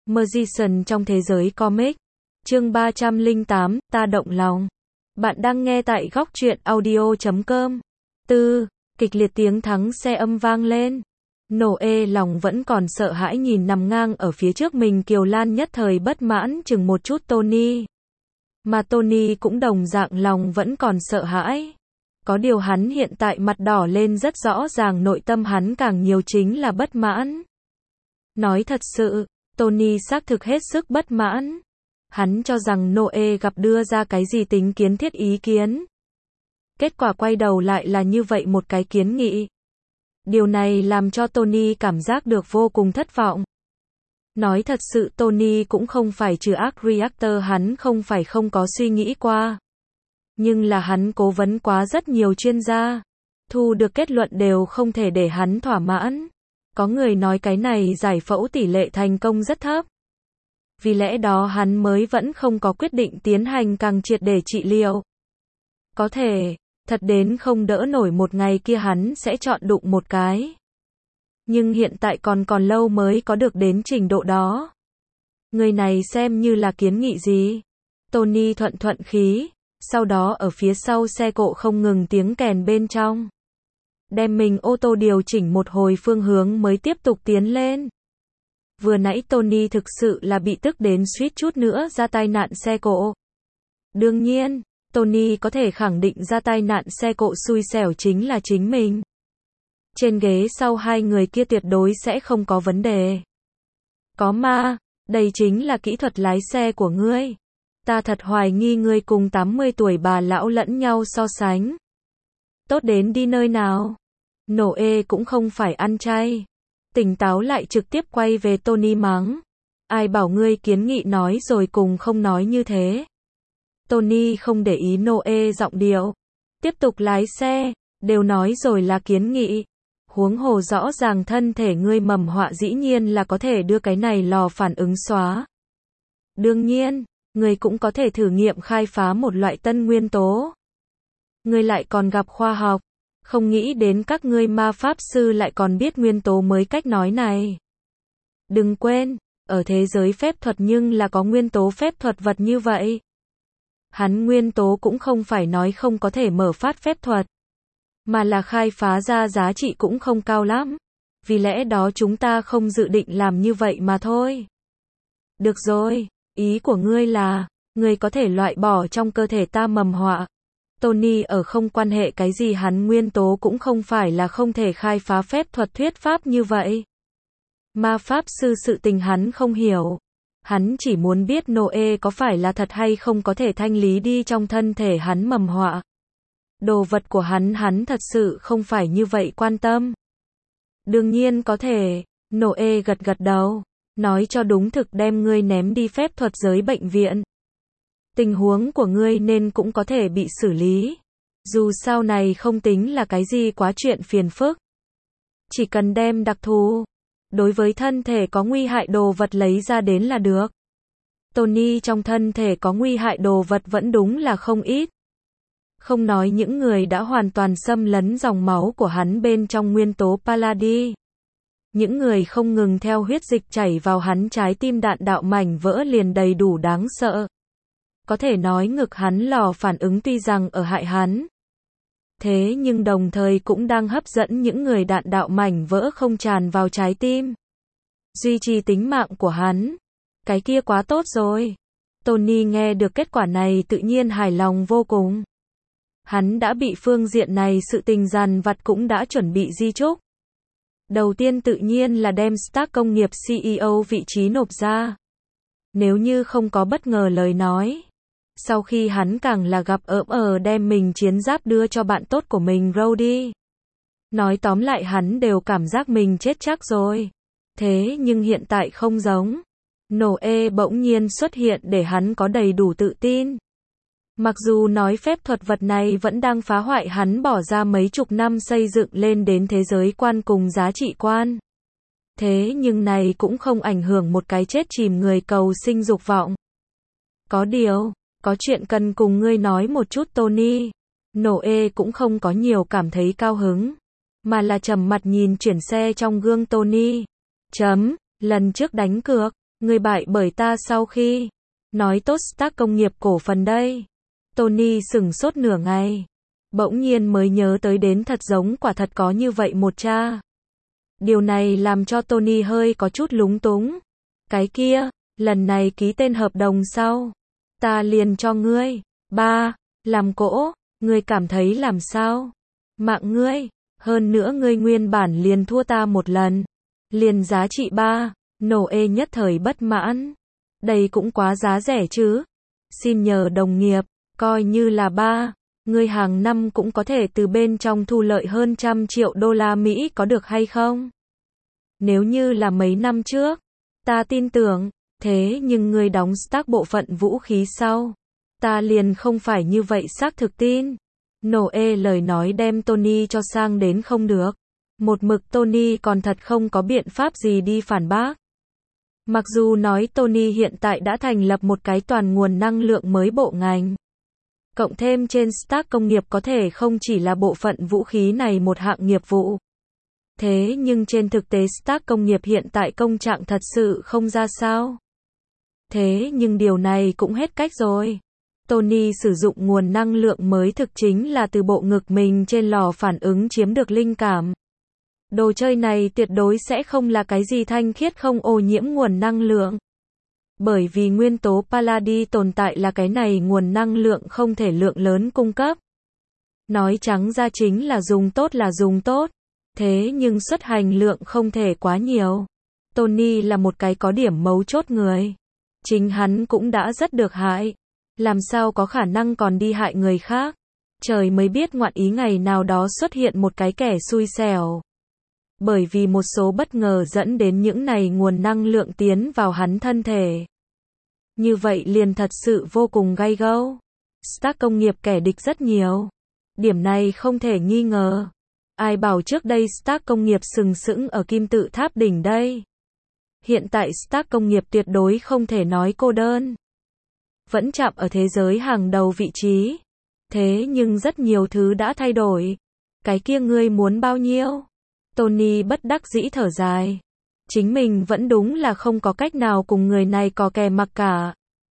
Magician trong thế giới comic. Chương 308, ta động lòng. Bạn đang nghe tại góc truyện audio.com. Kịch liệt tiếng thắng xe âm vang lên. Noe lòng vẫn còn sợ hãi nhìn nằm ngang ở phía trước mình Kiều Lan nhất thời bất mãn chừng một chút Tony. Mà Tony cũng đồng dạng lòng vẫn còn sợ hãi. Có điều hắn hiện tại mặt đỏ lên rất rõ ràng nội tâm hắn càng nhiều chính là bất mãn. Nói thật sự, Tony xác thực hết sức bất mãn. Hắn cho rằng Noe gặp đưa ra cái gì tính kiến thiết ý kiến. Kết quả quay đầu lại là như vậy một cái kiến nghị. Điều này làm cho Tony cảm giác được vô cùng thất vọng. Nói thật sự Tony cũng không phải trừ ác reactor hắn không phải không có suy nghĩ qua. Nhưng là hắn cố vấn quá rất nhiều chuyên gia. Thu được kết luận đều không thể để hắn thỏa mãn. Có người nói cái này giải phẫu tỷ lệ thành công rất thấp. Vì lẽ đó hắn mới vẫn không có quyết định tiến hành càng triệt để trị liệu. Có thể, thật đến không đỡ nổi một ngày kia hắn sẽ chọn đụng một cái. Nhưng hiện tại còn lâu mới có được đến trình độ đó. Người này xem như là kiến nghị gì? Tony thuận khí, sau đó ở phía sau xe cộ không ngừng tiếng kèn bên trong. Đem mình ô tô điều chỉnh một hồi phương hướng mới tiếp tục tiến lên. Vừa nãy Tony thực sự là bị tức đến suýt chút nữa ra tai nạn xe cộ. Đương nhiên, Tony có thể khẳng định ra tai nạn xe cộ xui xẻo chính là chính mình. Trên ghế sau hai người kia tuyệt đối sẽ không có vấn đề. Có ma, đây chính là kỹ thuật lái xe của ngươi. Ta thật hoài nghi ngươi cùng 80 tuổi bà lão lẫn nhau so sánh. Tốt đến đi nơi nào? Noe cũng không phải ăn chay. Tỉnh táo lại trực tiếp quay về Tony mắng. Ai bảo ngươi kiến nghị nói rồi cùng không nói như thế. Tony không để ý Noe giọng điệu. Tiếp tục lái xe, đều nói rồi là kiến nghị. Huống hồ rõ ràng thân thể ngươi mầm họa dĩ nhiên là có thể đưa cái này lò phản ứng xóa. Đương nhiên, ngươi cũng có thể thử nghiệm khai phá một loại tân nguyên tố. Ngươi lại còn gặp khoa học. Không nghĩ đến các ngươi ma pháp sư lại còn biết nguyên tố mới cách nói này. Đừng quên, ở thế giới phép thuật nhưng là có nguyên tố phép thuật vật như vậy. Hắn nguyên tố cũng không phải nói không có thể mở phát phép thuật. Mà là khai phá ra giá trị cũng không cao lắm. Vì lẽ đó chúng ta không dự định làm như vậy mà thôi. Được rồi, ý của ngươi là, ngươi có thể loại bỏ trong cơ thể ta mầm họa. Tony ở không quan hệ cái gì hắn nguyên tố cũng không phải là không thể khai phá phép thuật thuyết pháp như vậy. Ma pháp sư sự tình hắn không hiểu. Hắn chỉ muốn biết Noe có phải là thật hay không có thể thanh lý đi trong thân thể hắn mầm họa. Đồ vật của hắn thật sự không phải như vậy quan tâm. Đương nhiên có thể, Noe gật đầu, nói cho đúng thực đem ngươi ném đi phép thuật giới bệnh viện. Tình huống của ngươi nên cũng có thể bị xử lý. Dù sau này không tính là cái gì quá chuyện phiền phức. Chỉ cần đem đặc thù, đối với thân thể có nguy hại đồ vật lấy ra đến là được. Tony trong thân thể có nguy hại đồ vật vẫn đúng là không ít. Không nói những người đã hoàn toàn xâm lấn dòng máu của hắn bên trong nguyên tố Palladi. Những người không ngừng theo huyết dịch chảy vào hắn trái tim đạn đạo mảnh vỡ liền đầy đủ đáng sợ. Có thể nói ngực hắn lò phản ứng tuy rằng ở hại hắn. Thế nhưng đồng thời cũng đang hấp dẫn những người đạn đạo mảnh vỡ không tràn vào trái tim. Duy trì tính mạng của hắn. Cái kia quá tốt rồi. Tony nghe được kết quả này tự nhiên hài lòng vô cùng. Hắn đã bị phương diện này sự tình dằn vặt cũng đã chuẩn bị di chúc. Đầu tiên tự nhiên là đem Stark công nghiệp CEO vị trí nộp ra. Nếu như không có bất ngờ lời nói. Sau khi hắn càng là gặp đem mình chiến giáp đưa cho bạn tốt của mình Rhodey. Nói tóm lại hắn đều cảm giác mình chết chắc rồi. Thế nhưng hiện tại không giống. Noe bỗng nhiên xuất hiện để hắn có đầy đủ tự tin. Mặc dù nói phép thuật vật này vẫn đang phá hoại hắn bỏ ra mấy chục năm xây dựng lên đến thế giới quan cùng giá trị quan. Thế nhưng này cũng không ảnh hưởng một cái chết chìm người cầu sinh dục vọng. Có điều, có chuyện cần cùng ngươi nói một chút Tony. Noe cũng không có nhiều cảm thấy cao hứng. Mà là trầm mặt nhìn chuyển xe trong gương Tony. Lần trước đánh cược. Ngươi bại bởi ta sau khi nói tốt Stark công nghiệp cổ phần đây. Tony sửng sốt nửa ngày. Bỗng nhiên mới nhớ tới đến thật giống quả thật có như vậy một cha. Điều này làm cho Tony hơi có chút lúng túng. Cái kia, lần này ký tên hợp đồng sau. Ta liền cho ngươi. 3. Làm cỗ, ngươi cảm thấy làm sao? Mạng ngươi, hơn nữa ngươi nguyên bản liền thua ta một lần. Liền giá trị 3. Noe nhất thời bất mãn. Đây cũng quá giá rẻ chứ. Xin nhờ đồng nghiệp, coi như là 3. Ngươi hàng năm cũng có thể từ bên trong thu lợi hơn 100 triệu đô la Mỹ có được hay không? Nếu như là mấy năm trước, ta tin tưởng, thế nhưng ngươi đóng Stark bộ phận vũ khí sau. Ta liền không phải như vậy xác thực tin. Noe lời nói đem Tony cho sang đến không được. Một mực Tony còn thật không có biện pháp gì đi phản bác. Mặc dù nói Tony hiện tại đã thành lập một cái toàn nguồn năng lượng mới bộ ngành. Cộng thêm trên Stark công nghiệp có thể không chỉ là bộ phận vũ khí này một hạng nghiệp vụ. Thế nhưng trên thực tế Stark công nghiệp hiện tại công trạng thật sự không ra sao. Thế nhưng điều này cũng hết cách rồi. Tony sử dụng nguồn năng lượng mới thực chính là từ bộ ngực mình trên lò phản ứng chiếm được linh cảm. Đồ chơi này tuyệt đối sẽ không là cái gì thanh khiết không ô nhiễm nguồn năng lượng. Bởi vì nguyên tố Palladi tồn tại là cái này nguồn năng lượng không thể lượng lớn cung cấp. Nói trắng ra chính là dùng tốt. Thế nhưng xuất hành lượng không thể quá nhiều. Tony là một cái có điểm mấu chốt người. Chính hắn cũng đã rất được hại. Làm sao có khả năng còn đi hại người khác. Trời mới biết ngoạn ý ngày nào đó xuất hiện một cái kẻ xui xẻo. Bởi vì một số bất ngờ dẫn đến những này nguồn năng lượng tiến vào hắn thân thể. Như vậy liền thật sự vô cùng gay go. Stark công nghiệp kẻ địch rất nhiều. Điểm này không thể nghi ngờ. Ai bảo trước đây Stark công nghiệp sừng sững ở kim tự tháp đỉnh đây. Hiện tại Stark công nghiệp tuyệt đối không thể nói cô đơn. Vẫn chạm ở thế giới hàng đầu vị trí. Thế nhưng rất nhiều thứ đã thay đổi. Cái kia ngươi muốn bao nhiêu? Tony bất đắc dĩ thở dài. Chính mình vẫn đúng là không có cách nào cùng người này có kè mặc cả.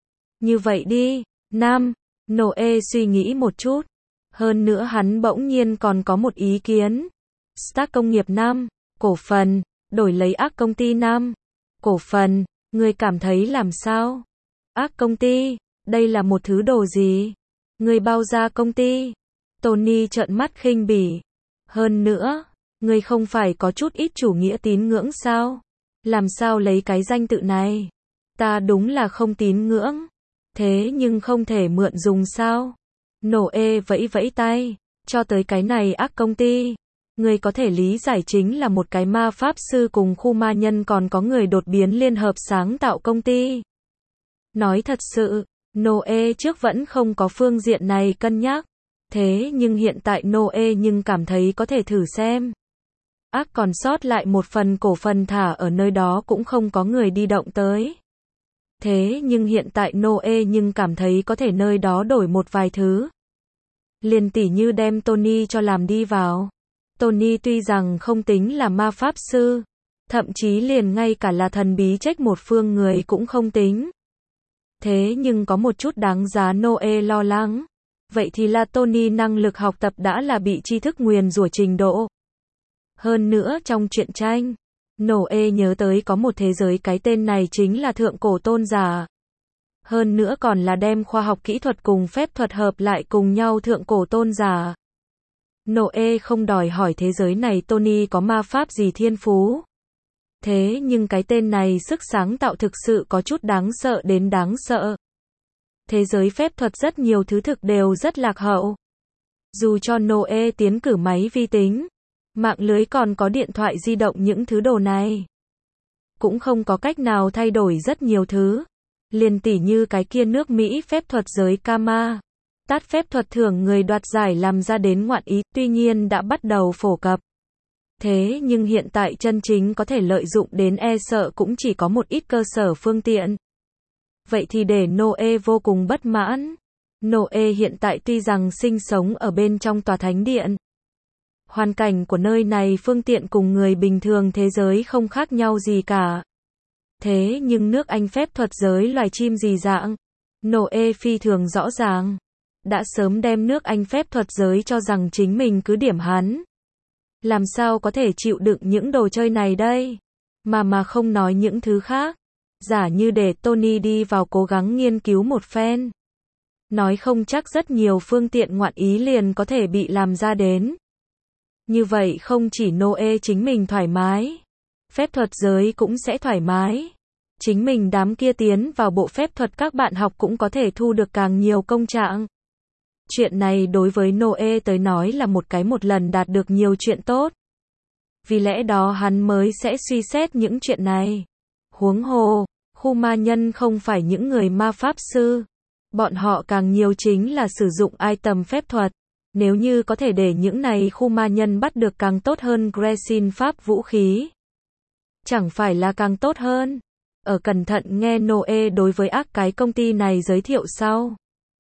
Như vậy đi, Nam, Noe suy nghĩ một chút. Hơn nữa hắn bỗng nhiên còn có một ý kiến. Stark công nghiệp Nam, cổ phần, đổi lấy ác công ty Nam. Cổ phần, ngươi cảm thấy làm sao? Ác công ty, đây là một thứ đồ gì? Ngươi bao ra công ty? Tony trợn mắt khinh bỉ. Hơn nữa, ngươi không phải có chút ít chủ nghĩa tín ngưỡng sao? Làm sao lấy cái danh tự này? Ta đúng là không tín ngưỡng. Thế nhưng không thể mượn dùng sao? Noe vẫy vẫy tay. Cho tới cái này ác công ty. Ngươi có thể lý giải chính là một cái ma pháp sư cùng khu ma nhân còn có người đột biến liên hợp sáng tạo công ty. Nói thật sự, Noe trước vẫn không có phương diện này cân nhắc. Thế nhưng hiện tại Noe nhưng cảm thấy có thể thử xem. Ác còn sót lại một phần cổ phần thả ở nơi đó cũng không có người đi động tới. Thế nhưng hiện tại Noe nhưng cảm thấy có thể nơi đó đổi một vài thứ. Liền tỉ như đem Tony cho làm đi vào. Tony tuy rằng không tính là ma pháp sư, thậm chí liền ngay cả là thần bí trách một phương người cũng không tính. Thế nhưng có một chút đáng giá Noe lo lắng. Vậy thì là Tony năng lực học tập đã là bị tri thức nguyền rủa trình độ. Hơn nữa trong truyện tranh, Noe nhớ tới có một thế giới cái tên này chính là thượng cổ tôn giả. Hơn nữa còn là đem khoa học kỹ thuật cùng phép thuật hợp lại cùng nhau thượng cổ tôn giả. Noe không đòi hỏi thế giới này Tony có ma pháp gì thiên phú. Thế nhưng cái tên này sức sáng tạo thực sự có chút đáng sợ đến đáng sợ. Thế giới phép thuật rất nhiều thứ thực đều rất lạc hậu. Dù cho Noe tiến cử máy vi tính, mạng lưới còn có điện thoại di động những thứ đồ này. Cũng không có cách nào thay đổi rất nhiều thứ. Liền tỉ như cái kia nước Mỹ phép thuật giới Kama. Tát phép thuật thưởng người đoạt giải làm ra đến ngoạn ý, tuy nhiên đã bắt đầu phổ cập. Thế nhưng hiện tại chân chính có thể lợi dụng đến sợ cũng chỉ có một ít cơ sở phương tiện. Vậy thì để Noe vô cùng bất mãn. Noe hiện tại tuy rằng sinh sống ở bên trong tòa thánh điện. Hoàn cảnh của nơi này phương tiện cùng người bình thường thế giới không khác nhau gì cả. Thế nhưng nước Anh phép thuật giới loài chim gì dạng? Noe phi thường rõ ràng. Đã sớm đem nước Anh phép thuật giới cho rằng chính mình cứ điểm hắn. Làm sao có thể chịu đựng những đồ chơi này đây? Mà không nói những thứ khác. Giả như để Tony đi vào cố gắng nghiên cứu một phen. Nói không chắc rất nhiều phương tiện ngoạn ý liền có thể bị làm ra đến. Như vậy không chỉ Noe chính mình thoải mái. Phép thuật giới cũng sẽ thoải mái. Chính mình đám kia tiến vào bộ phép thuật các bạn học cũng có thể thu được càng nhiều công trạng. Chuyện này đối với Noe tới nói là một lần đạt được nhiều chuyện tốt. Vì lẽ đó hắn mới sẽ suy xét những chuyện này. Huống hồ, khu ma nhân không phải những người ma pháp sư. Bọn họ càng nhiều chính là sử dụng item phép thuật. Nếu như có thể để những này khu ma nhân bắt được càng tốt hơn Gresin pháp vũ khí. Chẳng phải là càng tốt hơn. Ở cẩn thận nghe Noe đối với cái công ty này giới thiệu sau.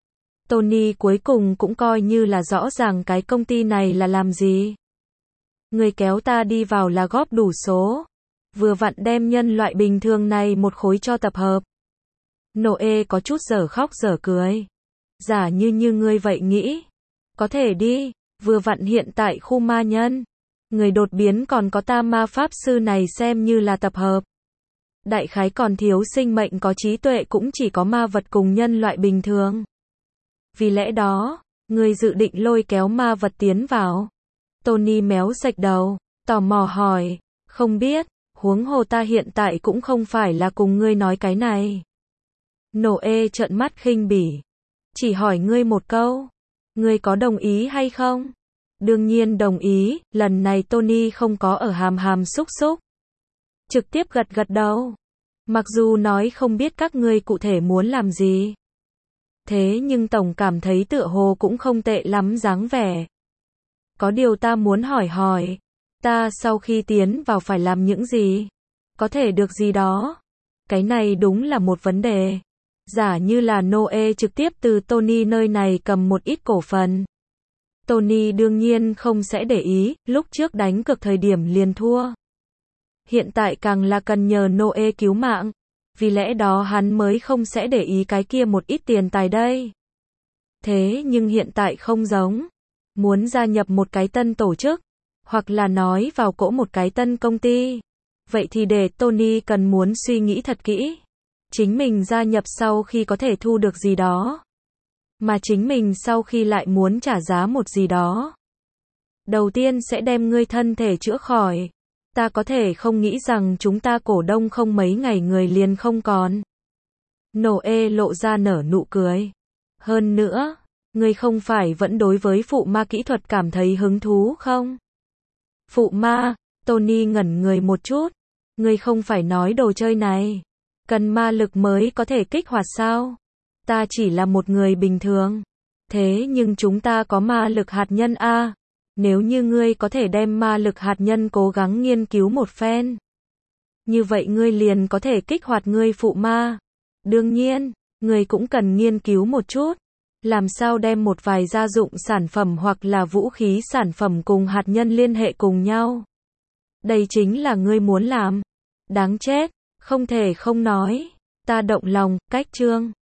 Tony cuối cùng cũng coi như là rõ ràng cái công ty này là làm gì. Người kéo ta đi vào là góp đủ số. Vừa vặn đem nhân loại bình thường này một khối cho tập hợp. Noe có chút dở khóc dở cười. Giả như ngươi vậy nghĩ. Có thể đi, vừa vặn hiện tại khu ma nhân. Người đột biến còn có ta ma pháp sư này xem như là tập hợp. Đại khái còn thiếu sinh mệnh có trí tuệ cũng chỉ có ma vật cùng nhân loại bình thường. Vì lẽ đó, người dự định lôi kéo ma vật tiến vào. Tony méo sạch đầu, tò mò hỏi, không biết, huống hồ ta hiện tại cũng không phải là cùng ngươi nói cái này. Noe trợn mắt khinh bỉ. Chỉ hỏi ngươi một câu, ngươi có đồng ý hay không? Đương nhiên đồng ý, lần này Tony không có ở hàm xúc xúc. Trực tiếp gật đầu. Mặc dù nói không biết các ngươi cụ thể muốn làm gì. Thế nhưng tổng cảm thấy tựa hồ cũng không tệ lắm dáng vẻ. Có điều ta muốn hỏi, ta sau khi tiến vào phải làm những gì? Có thể được gì đó? Cái này đúng là một vấn đề. Giả như là Noe trực tiếp từ Tony nơi này cầm một ít cổ phần. Tony đương nhiên không sẽ để ý, lúc trước đánh cược thời điểm liền thua. Hiện tại càng là cần nhờ Noe cứu mạng. Vì lẽ đó hắn mới không sẽ để ý cái kia một ít tiền tài đây. Thế nhưng hiện tại không giống. Muốn gia nhập một cái tân tổ chức, hoặc là nói vào cỗ một cái tân công ty. Vậy thì để Tony cần muốn suy nghĩ thật kỹ. Chính mình gia nhập sau khi có thể thu được gì đó. Mà chính mình sau khi lại muốn trả giá một gì đó. Đầu tiên sẽ đem ngươi thân thể chữa khỏi. Ta có thể không nghĩ rằng chúng ta cổ đông không mấy ngày người liền không còn. Noe lộ ra nở nụ cười. Hơn nữa, ngươi không phải vẫn đối với phụ ma kỹ thuật cảm thấy hứng thú không? Phụ ma, Tony ngẩn người một chút. Ngươi không phải nói đồ chơi này cần ma lực mới có thể kích hoạt sao? Ta chỉ là một người bình thường. Thế nhưng chúng ta có ma lực hạt nhân a. Nếu như ngươi có thể đem ma lực hạt nhân cố gắng nghiên cứu một phen. Như vậy ngươi liền có thể kích hoạt ngươi phụ ma. Đương nhiên, ngươi cũng cần nghiên cứu một chút. Làm sao đem một vài gia dụng sản phẩm hoặc là vũ khí sản phẩm cùng hạt nhân liên hệ cùng nhau. Đây chính là ngươi muốn làm. Đáng chết, không thể không nói. Ta động lòng, cách chương.